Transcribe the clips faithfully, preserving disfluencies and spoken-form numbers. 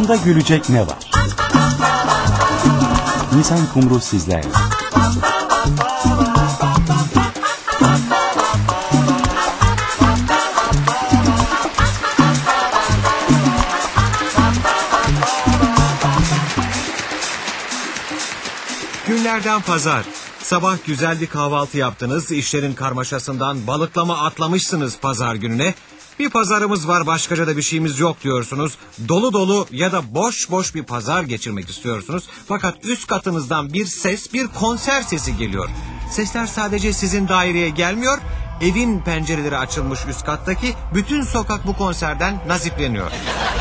Bunda gülecek ne var? Nisan Kumru sizlerle. Günlerden pazar. Sabah güzel bir kahvaltı yaptınız, işlerin karmaşasından balıklama atlamışsınız pazar gününe. Bir pazarımız var, başkaca da bir şeyimiz yok diyorsunuz. Dolu dolu ya da boş boş bir pazar geçirmek istiyorsunuz. Fakat üst katınızdan bir ses, bir konser sesi geliyor. Sesler sadece sizin daireye gelmiyor. Evin pencereleri açılmış üst kattaki bütün sokak bu konserden nazipleniyor.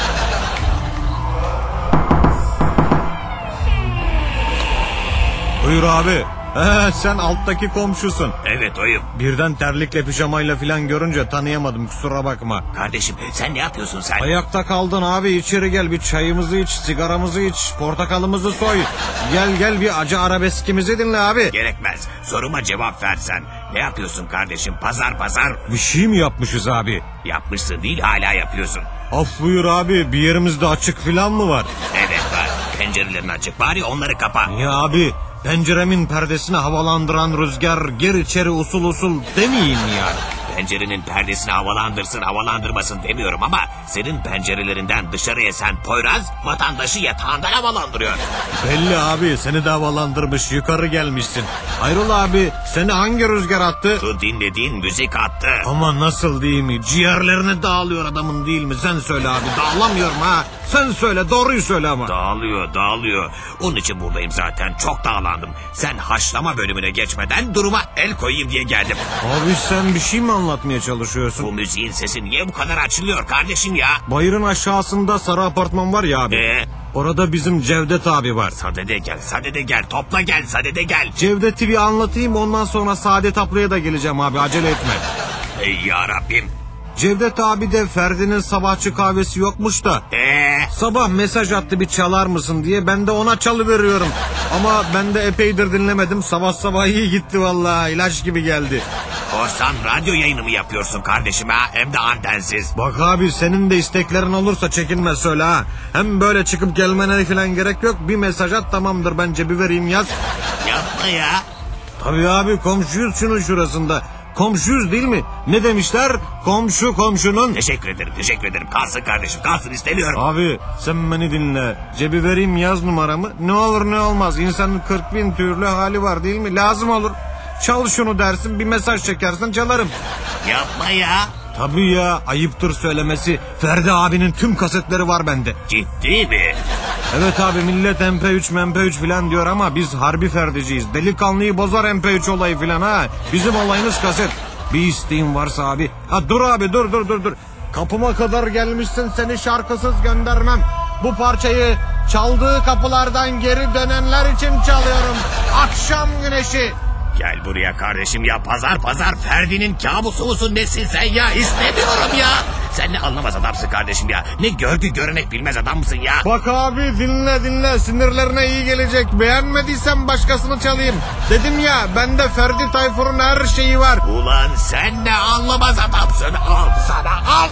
Buyur abi. He, sen alttaki komşusun. Evet oyum. Birden terlikle pijamayla filan görünce tanıyamadım, kusura bakma. Kardeşim sen ne yapıyorsun sen? Ayakta kaldın abi, içeri gel, bir çayımızı iç, sigaramızı iç, portakalımızı soy. Gel gel bir acı arabeskimizi dinle abi. Gerekmez, soruma cevap versen. Ne yapıyorsun kardeşim, pazar pazar? Bir şey mi yapmışız abi? Yapmışsın değil, hala yapıyorsun. Af buyur abi, bir yerimizde açık filan mı var? Evet var, pencerelerin açık, bari onları kapa. Niye abi? Penceremin perdesini havalandıran rüzgar gir içeri usul usul demeyeyim mi yani? Pencerenin perdesini havalandırsın havalandırmasın demiyorum ama senin pencerelerinden dışarı esen Poyraz vatandaşı yatağından havalandırıyor. Belli abi, seni de havalandırmış, yukarı gelmişsin. Hayrola abi, seni hangi rüzgar attı? Şu dinlediğin müzik attı. Ama nasıl değil mi? Ciğerlerini dağılıyor adamın, değil mi? Sen söyle abi, dağılamıyorum ha. Sen söyle, doğruyu söyle ama. Dağılıyor dağılıyor. Onun için buradayım zaten, çok dağlandım. Sen haşlama bölümüne geçmeden duruma el koyayım diye geldim. Abi sen bir şey mi anlatmaya çalışıyorsun? Bu müziğin sesi niye bu kadar açılıyor kardeşim ya? Bayırın aşağısında sarı apartman var ya abi. Ee? Orada bizim Cevdet abi var. Sadede gel, sadede gel, topla gel, sadede gel. Cevdet'i bir anlatayım, ondan sonra Saadet ablaya da geleceğim abi, acele etme. Ey yarabbim. Cevdet abi de Ferdi'nin sabahçı kahvesi yokmuş da. Eee? Sabah mesaj attı, bir çalar mısın diye, ben de ona çalıveriyorum. Ama ben de epeydir dinlemedim, sabah sabah iyi gitti vallahi, ilaç gibi geldi. Korsan radyo yayını mı yapıyorsun kardeşim ha? Hem de antensiz. Bak abi, senin de isteklerin olursa çekinme söyle ha. Hem böyle çıkıp gelmene falan gerek yok, bir mesaj at tamamdır, ben cebi vereyim yaz. Yapma ya. Tabii abi, komşuyuz şunun şurasında. Komşuyuz değil mi? Ne demişler? Komşu komşunun... Teşekkür ederim, teşekkür ederim. Kalsın kardeşim, kalsın, istemiyorum. Abi sen beni dinle. Cebi vereyim, yaz numaramı. Ne olur ne olmaz. İnsanın kırk bin türlü hali var değil mi? Lazım olur. Çal şunu dersin, bir mesaj çekersin, çalarım. Yapma ya. Tabii ya, ayıptır söylemesi. Ferdi abinin tüm kasetleri var bende. Ciddi mi? Evet abi, millet M P üç M P üç filan diyor ama biz harbi Ferdiciyiz. Delikanlıyı bozar M P üç olayı filan ha. Bizim olayımız kaset. Bir isteğin varsa abi. Ha dur abi, dur dur dur dur. Kapıma kadar gelmişsin, seni şarkısız göndermem. Bu parçayı çaldığı kapılardan geri dönenler için çalıyorum. Akşam güneşi. Gel buraya kardeşim ya, pazar pazar Ferdi'nin kabusu musun nesin sen ya? İstemiyorum ya. Sen ne anlamaz adamsın kardeşim ya. Ne görgü görenek bilmez adam mısın ya? Bak abi, dinle dinle, sinirlerine iyi gelecek. Beğenmediysen başkasını çalayım. Dedim ya, bende Ferdi Tayfur'un her şeyi var. Ulan sen ne anlamaz adamsın. Al sana, al.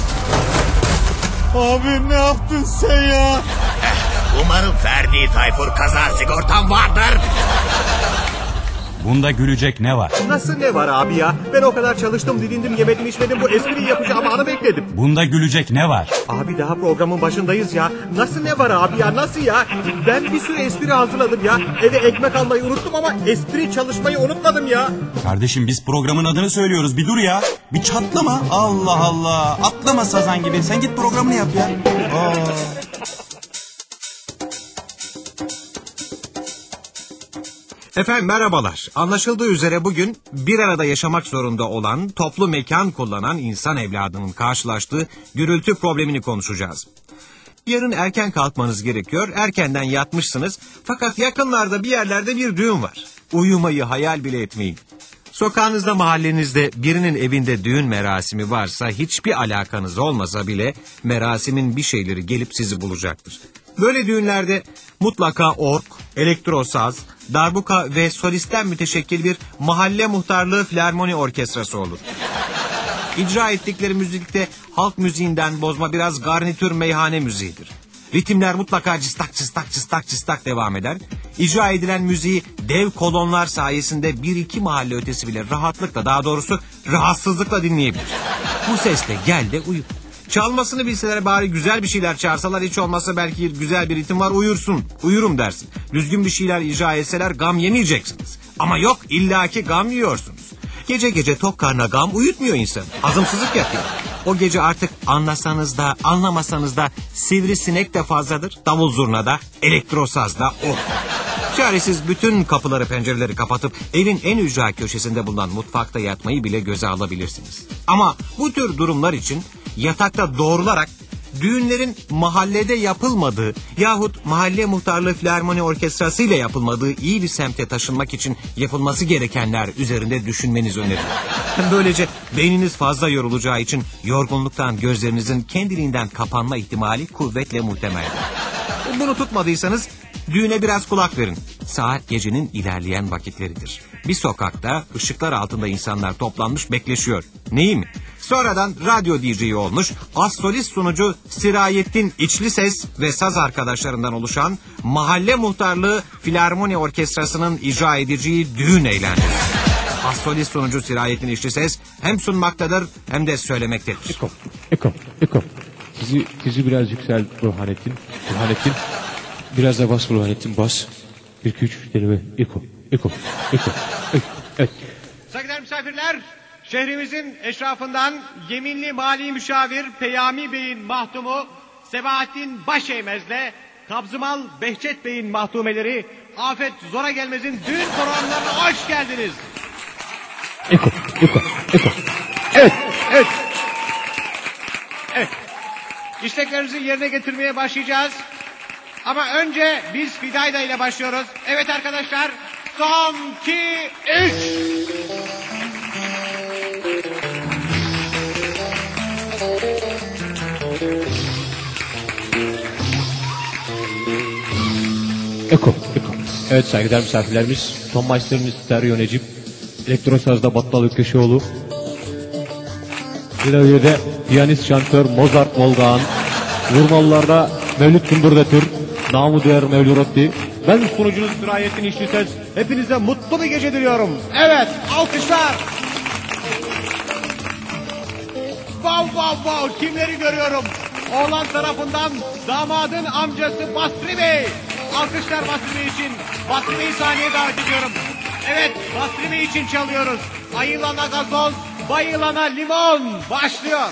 Abi ne yaptın sen ya? Umarım Ferdi Tayfur kaza sigortan vardır. Bunda gülecek ne var? Nasıl ne var abi ya? Ben o kadar çalıştım, didindim, yemedim, içmedim, bu espriyi yapacağım anı bekledim. Bunda gülecek ne var? Abi daha programın başındayız ya. Nasıl ne var abi ya, nasıl ya? Ben bir sürü espri hazırladım ya. Eve ekmek almayı unuttum ama espri çalışmayı unutmadım ya. Kardeşim biz programın adını söylüyoruz, bir dur ya. Bir çatlama, Allah Allah. Atlama sazan gibi, sen git programını yap ya. Aa. Efendim merhabalar. Anlaşıldığı üzere bugün bir arada yaşamak zorunda olan, toplu mekan kullanan insan evladının karşılaştığı gürültü problemini konuşacağız. Yarın erken kalkmanız gerekiyor, erkenden yatmışsınız fakat yakınlarda bir yerlerde bir düğün var. Uyumayı hayal bile etmeyin. Sokağınızda, mahallenizde birinin evinde düğün merasimi varsa, hiçbir alakanız olmasa bile merasimin bir şeyleri gelip sizi bulacaktır. Böyle düğünlerde mutlaka org, elektrosaz, darbuka ve solisten müteşekkil bir mahalle muhtarlığı filarmoni orkestrası olur. İcra ettikleri müzikte halk müziğinden bozma biraz garnitür meyhane müziğidir. Ritimler mutlaka cıstak cıstak cıstak cıstak devam eder. İcra edilen müziği dev kolonlar sayesinde bir iki mahalle ötesi bile rahatlıkla, daha doğrusu rahatsızlıkla dinleyebilir. Bu sesle gel de uyu. Çalmasını bilseler bari güzel bir şeyler çağırsalar, hiç olmazsa belki güzel bir ritim var, uyursun, uyurum dersin. Düzgün bir şeyler icra etseler gam yemeyeceksiniz. Ama yok, illaki gam yiyorsunuz. Gece gece tok karnına gam uyutmuyor insanı. Azımsızlık yapıyor. O gece artık anlasanız da anlamasanız da sivrisinek de fazladır. Davul zurna da, elektrosaz da o. Çaresiz bütün kapıları pencereleri kapatıp evin en ücra köşesinde bulunan mutfakta yatmayı bile göze alabilirsiniz. Ama bu tür durumlar için yatakta doğrularak düğünlerin mahallede yapılmadığı yahut mahalle muhtarlığı filarmoni orkestrası ile yapılmadığı iyi bir semte taşınmak için yapılması gerekenler üzerinde düşünmeniz önerilir. Böylece beyniniz fazla yorulacağı için yorgunluktan gözlerinizin kendiliğinden kapanma ihtimali kuvvetle muhtemeldir. Bunu tutmadıysanız düğüne biraz kulak verin. Saat gecenin ilerleyen vakitleridir. Bir sokakta ışıklar altında insanlar toplanmış bekleşiyor. Neyi mi? Sonradan radyo D J'yi olmuş, az solist sunucu Sirayettin İçlises ve saz arkadaşlarından oluşan Mahalle Muhtarlığı Filarmoni Orkestrası'nın icra edeceği düğün eğlencesi. Az solist sunucu Sirayettin İçlises hem sunmaktadır hem de söylemektedir. Eko, eko, eko. Sizi, sizi biraz yüksel Burhanettin. Burhanettin. Biraz da bas Burhanettin, bas. Bir, iki, üç, deneme. Eko, eko, eko. Evet. Saygıdeğer misafirler, şehrimizin eşrafından yeminli mali müşavir Peyami Bey'in mahtumu Sebahattin Başeymez'le Kabzımal Behçet Bey'in mahtumeleri Afet Zora Gelmez'in düğün programlarına hoş geldiniz. Eko, eko, eko. Evet, evet. Evet. İsteklerinizi yerine getirmeye başlayacağız. Ama önce biz Fidayda ile başlıyoruz. Evet arkadaşlar, son, iki, üç. Eko, eko. Evet saygıdeğer misafirlerimiz, Tom Meister'ın stereo Necip, Elektrosaz'da Battal Ökkeşoğlu, Klavye'de piyanist şantör Mozart Volgaan, vurmalılarda Mevlüt Kundurdatür, namı değer Mevlü Rotti. Ben sunucunuz Sirayettin İçlises. Hepinize mutlu bir gece diliyorum. Evet, alkışlar. Vav vav vav, kimleri görüyorum? Oğlan tarafından damadın amcası Basri Bey. Alkışlar Basri Bey için. Basri Bey'i sahneye davet ediyorum. Evet, Basri Bey için çalıyoruz. Ayılana gazoz, bayılana limon. Başlıyor.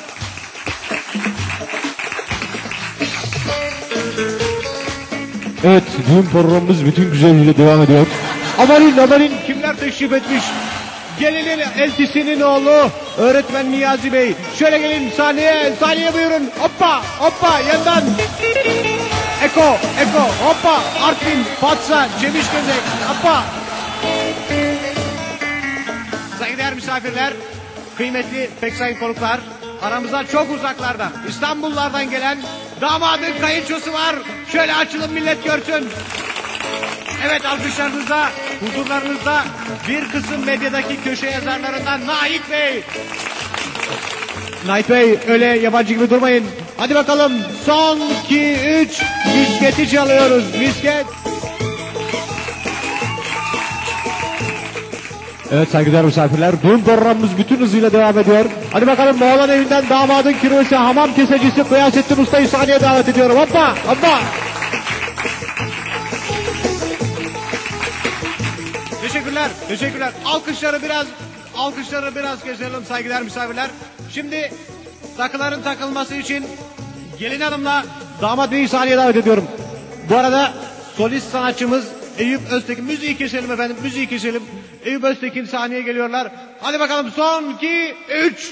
Evet, düğün programımız bütün güzelliğiyle devam ediyor. Amanin, amanin kimler teşrif etmiş? Gelinin eltisinin oğlu öğretmen Niyazi Bey. Şöyle gelin sahneye, sahneye buyurun. Hoppa, hoppa yandan. Eko, Eko, hoppa. Artvin, Fatsa, Cemiş Gözek, hoppa. Saygıdeğer misafirler, kıymetli pek sayın konuklar, aramızda çok uzaklardan, İstanbullardan gelen damadın kayınçosu var. Şöyle açılın millet görsün. Evet, alkışlarınızda, huzurlarınızda bir kısım medyadaki köşe yazarlarından Nait Bey. Nait Bey, öyle yabancı gibi durmayın. Hadi bakalım, son, iki, üç, misketi çalıyoruz, misket. Evet saygıdeğer misafirler, düğün programımız bütün hızıyla devam ediyor. Hadi bakalım, oğlan evinden damadın kirvesi, hamam kesecisi Kıyasettin Usta'yı sahneye davet ediyorum. Hoppa, hoppa. Teşekkürler, teşekkürler. Alkışları biraz, alkışları biraz keselim saygıdeğer misafirler. Şimdi takıların takılması için gelin hanımla damat beyi sahneye davet ediyorum. Bu arada solist sanatçımız Eyüp Öztekin, müziği keselim efendim, müziği keselim. Eyüp Öztekin sahneye geliyorlar. Hadi bakalım, son, iki, üç.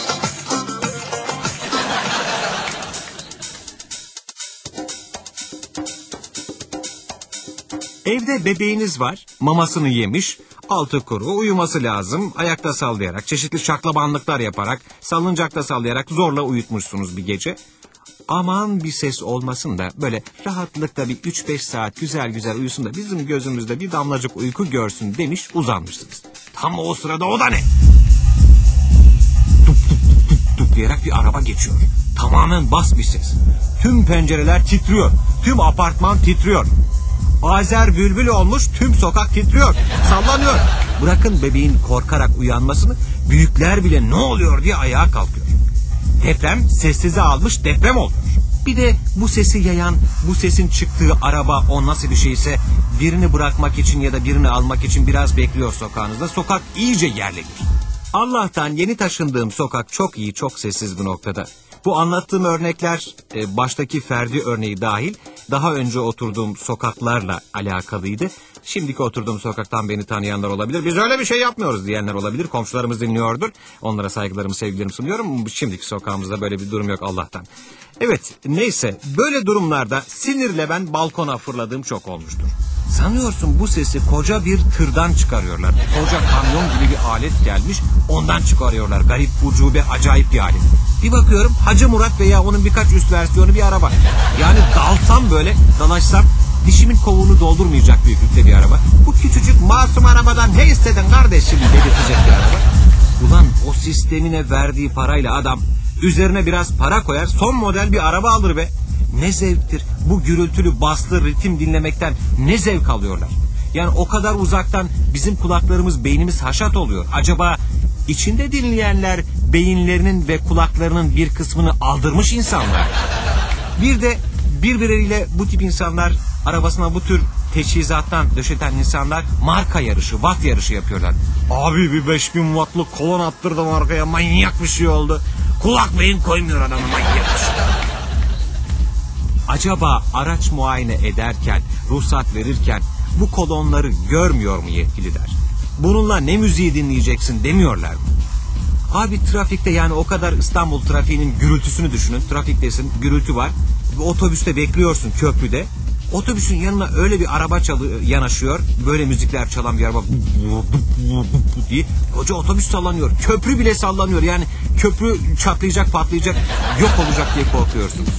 Evde bebeğiniz var, mamasını yemiş, altı kuru, uyuması lazım, ayakta sallayarak, çeşitli şaklabanlıklar yaparak, salıncakta sallayarak zorla uyutmuşsunuz bir gece. Aman bir ses olmasın da böyle rahatlıkla bir üç beş saat güzel güzel uyusun da bizim gözümüzde bir damlacık uyku görsün demiş, uzanmışsınız. Tam o sırada o da ne? Dup dup dup dup dup tıklayarak bir araba geçiyor. Tamamen bas bir ses. Tüm pencereler titriyor. Tüm apartman titriyor. Azer bülbül olmuş, tüm sokak titriyor, sallanıyor. Bırakın bebeğin korkarak uyanmasını, büyükler bile ne oluyor diye ayağa kalkıyor. Deprem sessize almış, deprem oluyor. Bir de bu sesi yayan, bu sesin çıktığı araba o nasıl bir şeyse birini bırakmak için ya da birini almak için biraz bekliyor sokağınızda. Sokak iyice yerlenir. Allah'tan yeni taşındığım sokak çok iyi, çok sessiz bu noktada. Bu anlattığım örnekler e, baştaki Ferdi örneği dahil daha önce oturduğum sokaklarla alakalıydı. Şimdiki oturduğum sokaktan beni tanıyanlar olabilir. Biz öyle bir şey yapmıyoruz diyenler olabilir. Komşularımız dinliyordur. Onlara saygılarımı, sevgilerimi sunuyorum. Şimdiki sokağımızda böyle bir durum yok Allah'tan. Evet, neyse böyle durumlarda sinirle ben balkona fırladığım çok olmuştur. Sanıyorsun bu sesi koca bir tırdan çıkarıyorlar. Koca kamyon gibi bir alet gelmiş, ondan çıkarıyorlar. Garip, ucube, acayip bir alet. Bir bakıyorum Hacı Murat veya onun birkaç üst versiyonu bir araba. Yani dalsam böyle, dalaşsam dişimin kovuğunu doldurmayacak büyüklükte bir araba. Bu küçücük masum arabadan ne istedin kardeşim dedirtecek bir araba. Ulan o sistemine verdiği parayla adam üzerine biraz para koyar, son model bir araba alır be. Ne zevktir bu gürültülü baslı ritim dinlemekten, ne zevk alıyorlar. Yani o kadar uzaktan bizim kulaklarımız, beynimiz haşat oluyor. Acaba içinde dinleyenler beyinlerinin ve kulaklarının bir kısmını aldırmış insanlar. Bir de birbirleriyle bu tip insanlar, arabasına bu tür teçhizattan döşeten insanlar marka yarışı, watt yarışı yapıyorlar. Abi bir beş bin wattlık kolon attırdım arkaya, manyak bir şey oldu. Kulak beyin koymuyor adamı, manyak. Acaba araç muayene ederken, ruhsat verirken bu kolonları görmüyor mu yetkililer? Bununla ne müziği dinleyeceksin demiyorlar mı? Abi trafikte, yani o kadar İstanbul trafiğinin gürültüsünü düşünün. Trafiktesin, gürültü var. Bir otobüste bekliyorsun köprüde. Otobüsün yanına öyle bir araba çalı yanaşıyor. Böyle müzikler çalan bir araba diye. Koca otobüs sallanıyor. Köprü bile sallanıyor. Yani köprü çatlayacak, patlayacak, yok olacak diye korkuyorsunuz.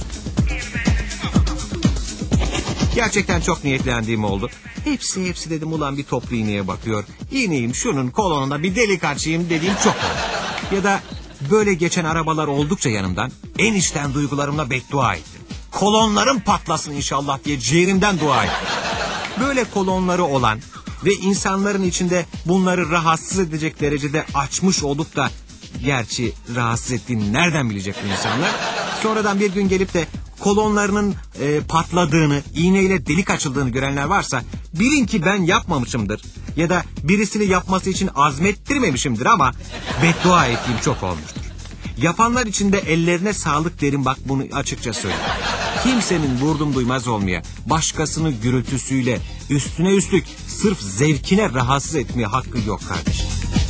Gerçekten çok niyetlendiğim oldu. Hepsi hepsi dedim, ulan bir toplu iğneye bakıyor. İğneyim şunun kolonuna bir delik açayım dediğim çok oldu. Ya da böyle geçen arabalar oldukça yanımdan en içten duygularımla beddua ettim. Kolonlarım patlasın inşallah diye ciğerimden dua ettim. Böyle kolonları olan ve insanların içinde bunları rahatsız edecek derecede açmış olup da, gerçi rahatsız ettiğini nereden bilecek bu insanlar? Sonradan bir gün gelip de kolonlarının e, patladığını, iğneyle delik açıldığını görenler varsa bilin ki ben yapmamışımdır. Ya da birisini yapması için azmettirmemişimdir ama beddua ettiğim çok olmuştur. Yapanlar için de ellerine sağlık derim, bak bunu açıkça söyleyeyim. Kimsenin vurdum duymaz olmaya, başkasını gürültüsüyle üstüne üstlük sırf zevkine rahatsız etmeye hakkı yok kardeşim.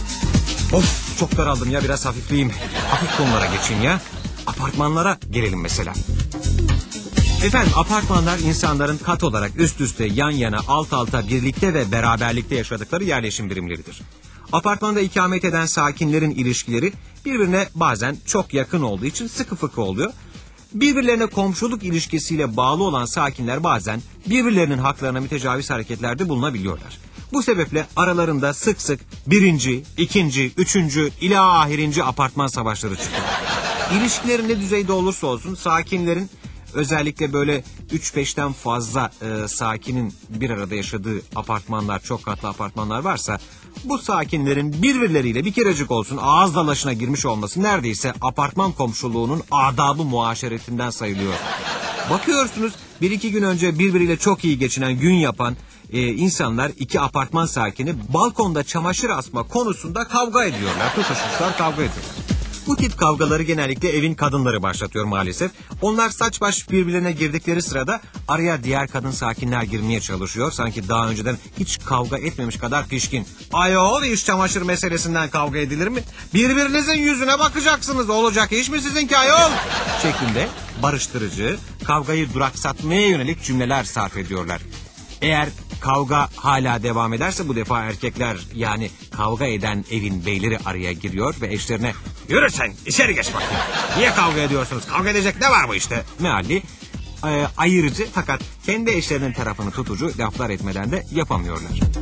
Of, çok daraldım ya, biraz hafifleyeyim. Hafif konulara geçeyim ya. Apartmanlara gelelim mesela. Efendim, apartmanlar insanların kat olarak üst üste, yan yana, alt alta, birlikte ve beraberlikte yaşadıkları yerleşim birimleridir. Apartmanda ikamet eden sakinlerin ilişkileri birbirine bazen çok yakın olduğu için sıkı fıkı oluyor. Birbirlerine komşuluk ilişkisiyle bağlı olan sakinler bazen birbirlerinin haklarına mütecaviz hareketlerde bulunabiliyorlar. Bu sebeple aralarında sık sık birinci, ikinci, üçüncü, ila ahirinci apartman savaşları çıkıyor. İlişkilerin ne düzeyde olursa olsun sakinlerin, özellikle böyle üç beşten fazla e, sakinin bir arada yaşadığı apartmanlar, çok katlı apartmanlar varsa, bu sakinlerin birbirleriyle bir kerecik olsun ağız dalaşına girmiş olması neredeyse apartman komşuluğunun adabı muaşeretinden sayılıyor. Bakıyorsunuz bir iki gün önce birbiriyle çok iyi geçinen, gün yapan e, insanlar, iki apartman sakini balkonda çamaşır asma konusunda kavga ediyorlar. Tutuşmuşlar, kavga ediyorlar. Bu tip kavgaları genellikle evin kadınları başlatıyor maalesef. Onlar saç baş birbirlerine girdikleri sırada araya diğer kadın sakinler girmeye çalışıyor. Sanki daha önceden hiç kavga etmemiş kadar pişkin. Ayol, iş çamaşır meselesinden kavga edilir mi? Birbirinizin yüzüne bakacaksınız, olacak iş mi sizinki ayol? Şeklinde barıştırıcı, kavgayı duraksatmaya yönelik cümleler sarf ediyorlar. Eğer kavga hala devam ederse bu defa erkekler, yani kavga eden evin beyleri araya giriyor ve eşlerine "Yürü sen, içeri geç bakayım. Niye kavga ediyorsunuz? Kavga edecek ne var bu işte?" mealli e, ayırıcı fakat kendi eşlerinin tarafını tutucu laflar etmeden de yapamıyorlar.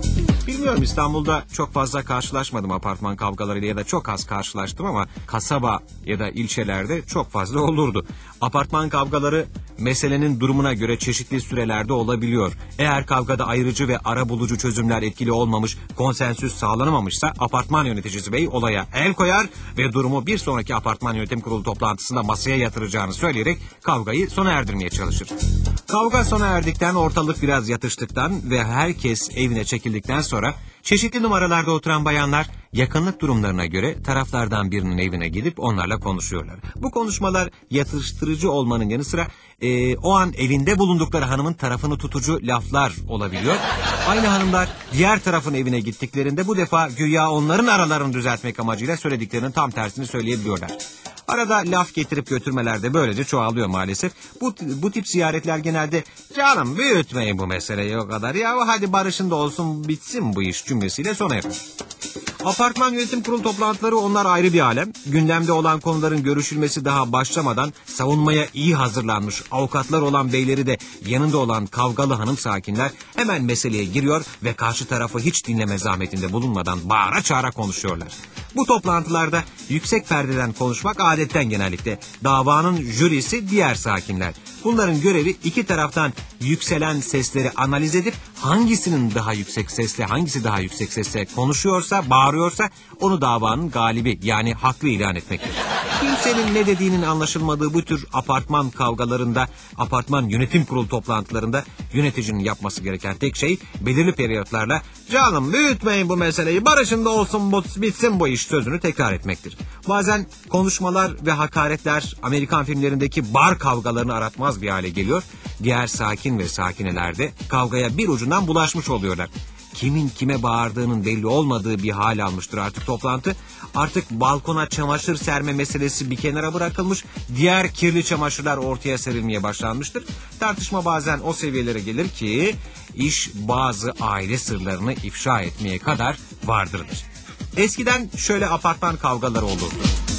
Bilmiyorum, İstanbul'da çok fazla karşılaşmadım apartman kavgalarıyla ya da çok az karşılaştım ama kasaba ya da ilçelerde çok fazla olurdu. Apartman kavgaları meselenin durumuna göre çeşitli sürelerde olabiliyor. Eğer kavgada ayrıcı ve arabulucu çözümler etkili olmamış, konsensüs sağlanamamışsa apartman yöneticisi bey olaya el koyar ve durumu bir sonraki apartman yönetim kurulu toplantısında masaya yatıracağını söyleyerek kavgayı sona erdirmeye çalışır. Kavga sona erdikten, ortalık biraz yatıştıktan ve herkes evine çekildikten sonra çeşitli numaralarda oturan bayanlar yakınlık durumlarına göre taraflardan birinin evine gidip onlarla konuşuyorlar. Bu konuşmalar yatıştırıcı olmanın yanı sıra e, o an evinde bulundukları hanımın tarafını tutucu laflar olabiliyor. Aynı hanımlar diğer tarafın evine gittiklerinde bu defa güya onların aralarını düzeltmek amacıyla söylediklerinin tam tersini söyleyebiliyorlar. Arada laf getirip götürmeler de böylece çoğalıyor maalesef. Bu, bu tip ziyaretler genelde "Canım büyütmeyin bu meseleyi o kadar ya, hadi barışın da olsun bitsin bu iş" cümlesiyle sona erer. Apartman yönetim kurulu toplantıları, onlar ayrı bir alem. Gündemde olan konuların görüşülmesi daha başlamadan savunmaya iyi hazırlanmış avukatlar olan beyleri de yanında olan kavgalı hanım sakinler hemen meseleye giriyor ve karşı tarafı hiç dinleme zahmetinde bulunmadan bağıra çağıra konuşuyorlar. Bu toplantılarda yüksek perdeden konuşmak adetten genellikle. Davanın jürisi diğer sakinler. Bunların görevi iki taraftan yükselen sesleri analiz edip hangisinin daha yüksek sesle, hangisi daha yüksek sesle konuşuyorsa, bağırıyorsa onu davanın galibi yani haklı ilan etmektir. Kimsenin ne dediğinin anlaşılmadığı bu tür apartman kavgalarında, apartman yönetim kurulu toplantılarında yöneticinin yapması gereken tek şey belirli periyotlarla "Canım büyütmeyin bu meseleyi, barışın da olsun bitsin bu iş" sözünü tekrar etmektir. Bazen konuşmalar ve hakaretler Amerikan filmlerindeki bar kavgalarını aratmaz bir hale geliyor. Diğer sakin ve sakineler de kavgaya bir ucundan bulaşmış oluyorlar. Kimin kime bağırdığının belli olmadığı bir hal almıştır artık toplantı. Artık balkona çamaşır serme meselesi bir kenara bırakılmış, diğer kirli çamaşırlar ortaya serilmeye başlanmıştır. Tartışma bazen o seviyelere gelir ki iş bazı aile sırlarını ifşa etmeye kadar vardırır. Eskiden şöyle apartman kavgaları olurdu.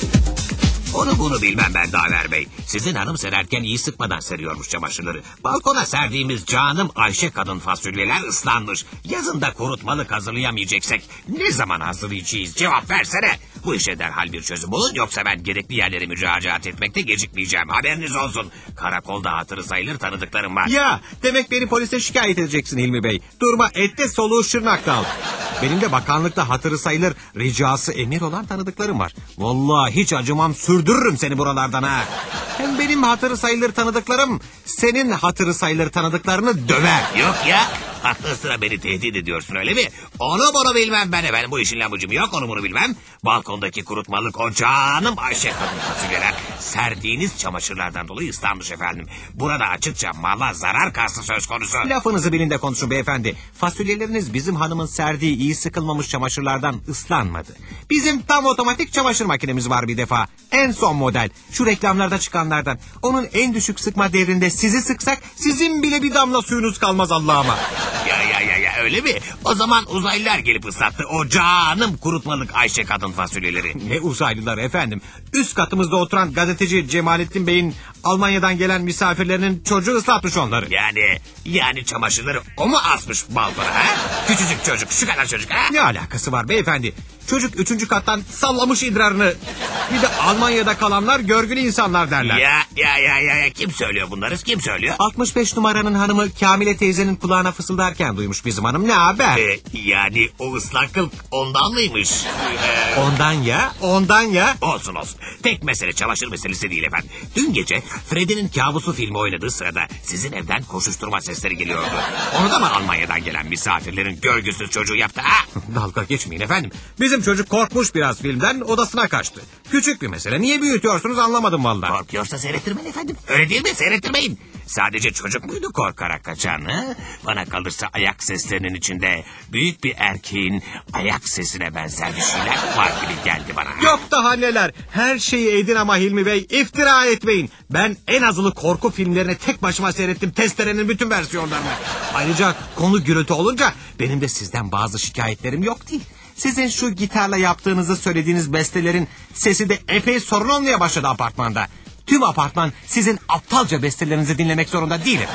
Onu bunu bilmem ben Daver Bey. Sizin hanım sererken iyi sıkmadan seriyormuş çamaşırları. Balkona serdiğimiz canım Ayşe kadın fasulyeler ıslanmış. Yazında kurutmalık hazırlayamayacaksek ne zaman hazırlayacağız? Cevap versene. Bu işe derhal bir çözüm bulun, yoksa ben gerekli yerlere müracaat etmekte gecikmeyeceğim. Haberiniz olsun. Karakolda hatırı sayılır tanıdıklarım var. Ya demek beni polise şikayet edeceksin Hilmi Bey. Durma, ette soluğu şırnakta al. Benim de bakanlıkta hatırı sayılır, ricası emir olan tanıdıklarım var. Vallahi hiç acımam, sürdürürüm seni buralardan ha. Hem benim hatırı sayılır tanıdıklarım senin hatırı sayılır tanıdıklarını döver. Yok ya. Aklı sıra beni tehdit ediyorsun öyle mi? Onu bunu bilmem ben efendim. Bu işin lamucum yok, onu bunu bilmem. Balkondaki kurutmalık o canım Ayşe kadın fasulyeler serdiğiniz çamaşırlardan dolayı ıslanmış efendim. Burada açıkça mala zarar kastı söz konusu. Lafınızı bilin de konuşun beyefendi. Fasulyeleriniz bizim hanımın serdiği iyi sıkılmamış çamaşırlardan ıslanmadı. Bizim tam otomatik çamaşır makinemiz var bir defa. En son model. Şu reklamlarda çıkanlardan. Onun en düşük sıkma devrinde sizi sıksak sizin bile bir damla suyunuz kalmaz Allah'ıma. Ya ya ya ya öyle mi? O zaman uzaylılar gelip ıslattı o canım kurutmalık Ayşe kadın fasulyeleri. Ne uzaylılar efendim? Üst katımızda oturan gazeteci Cemalettin Bey'in Almanya'dan gelen misafirlerinin çocuğu ıslatmış onları. Yani yani çamaşırları o mu asmış balkona ha? Küçücük çocuk, şu kadar çocuk ha? Ne alakası var beyefendi? Çocuk üçüncü kattan sallamış idrarını. Bir de Almanya'da kalanlar görgülü insanlar derler. Ya ya ya ya ya kim söylüyor bunları? Kim söylüyor? altmış beş numaranın hanımı Kamile teyzenin kulağına fısıldarken duymuş bizim hanım. Ne haber? Ee, yani o ıslaklık ondan mıymış? Ee, Ondan ya, ondan ya. olsun olsun. Tek mesele çamaşır meselesi değil efendim. Dün gece Freddy'nin Kabusu filmi oynadığı sırada sizin evden koşuşturma sesleri geliyordu. Onu da mı Almanya'dan gelen misafirlerin görgüsüz çocuğu yaptı ha? Dalga geçmeyin efendim. Bizim çocuk korkmuş biraz filmden, odasına kaçtı. Küçük bir mesele. Niye büyütüyorsunuz anlamadım vallahi. Korkuyorsa seyrettirmeyin efendim. Öyle değil mi? Seyrettirmeyin. Sadece çocuk muydu korkarak kaçan? Ha? Bana kalırsa ayak seslerinin içinde büyük bir erkeğin ayak sesine benzer bir şeyler var gibi geldi bana. Yok daha neler. Her şeyi edin ama Hilmi Bey, iftira etmeyin. Ben en azılı korku filmlerini tek başıma seyrettim. Testere'nin bütün versiyonlarını. Ayrıca konu gürültü olunca benim de sizden bazı şikayetlerim yok değil. Sizin şu gitarla yaptığınızı söylediğiniz bestelerin sesi de epey sorun olmaya başladı apartmanda. Tüm apartman sizin aptalca bestelerinizi dinlemek zorunda değil efendim.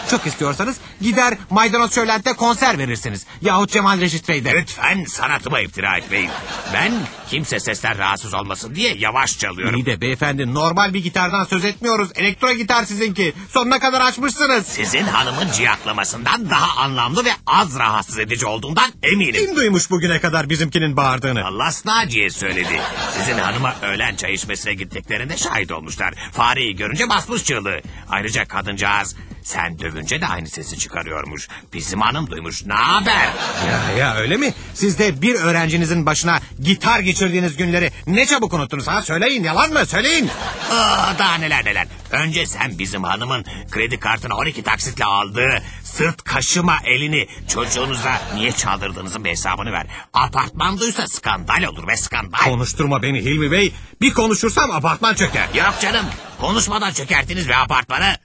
Çok istiyorsanız gider Maydanoz Şöylent'te konser verirsiniz. Yahut Cemal Reşit Bey'de. Lütfen sanatıma iftira etmeyin. Ben kimse sesten rahatsız olmasın diye yavaş çalıyorum. İyi de beyefendi, normal bir gitardan söz etmiyoruz. Elektro gitar sizinki. Sonuna kadar açmışsınız. Sizin hanımın ciyaklamasından daha anlamlı ve az rahatsız edici olduğundan eminim. Kim duymuş bugüne kadar bizimkinin bağırdığını? Allah Naciye söyledi. Sizin hanıma öğlen çay içmesine gittiklerinde şahit olmuşlar. Fareyi görünce basmış çığlığı. Ayrıca kadıncağız sen dövünce de aynı sesi çıkarıyormuş. Bizim hanım duymuş. Ne haber? Ya, ya öyle mi? Siz de bir öğrencinizin başına gitar geçirdiğiniz günleri ne çabuk unuttunuz ha? Söyleyin, yalan mı? Söyleyin. Aa, daha neler neler. Önce sen bizim hanımın kredi kartına on iki taksitle aldığı sırt kaşıma elini çocuğunuza niye çaldırdığınızın bir hesabını ver. Apartman duysa skandal olur ve skandal. Konuşturma beni Hilmi Bey. Bir konuşursam apartman çöker. Yok canım. Konuşmadan çökertiniz ve apartmanı.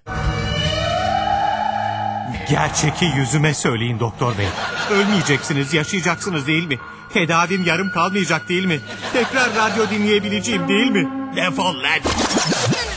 Gerçeki yüzüme söyleyin doktor bey. Ölmeyeceksiniz, yaşayacaksınız değil mi? Tedavim yarım kalmayacak değil mi? Tekrar radyo dinleyebileceğim değil mi? Defol lan.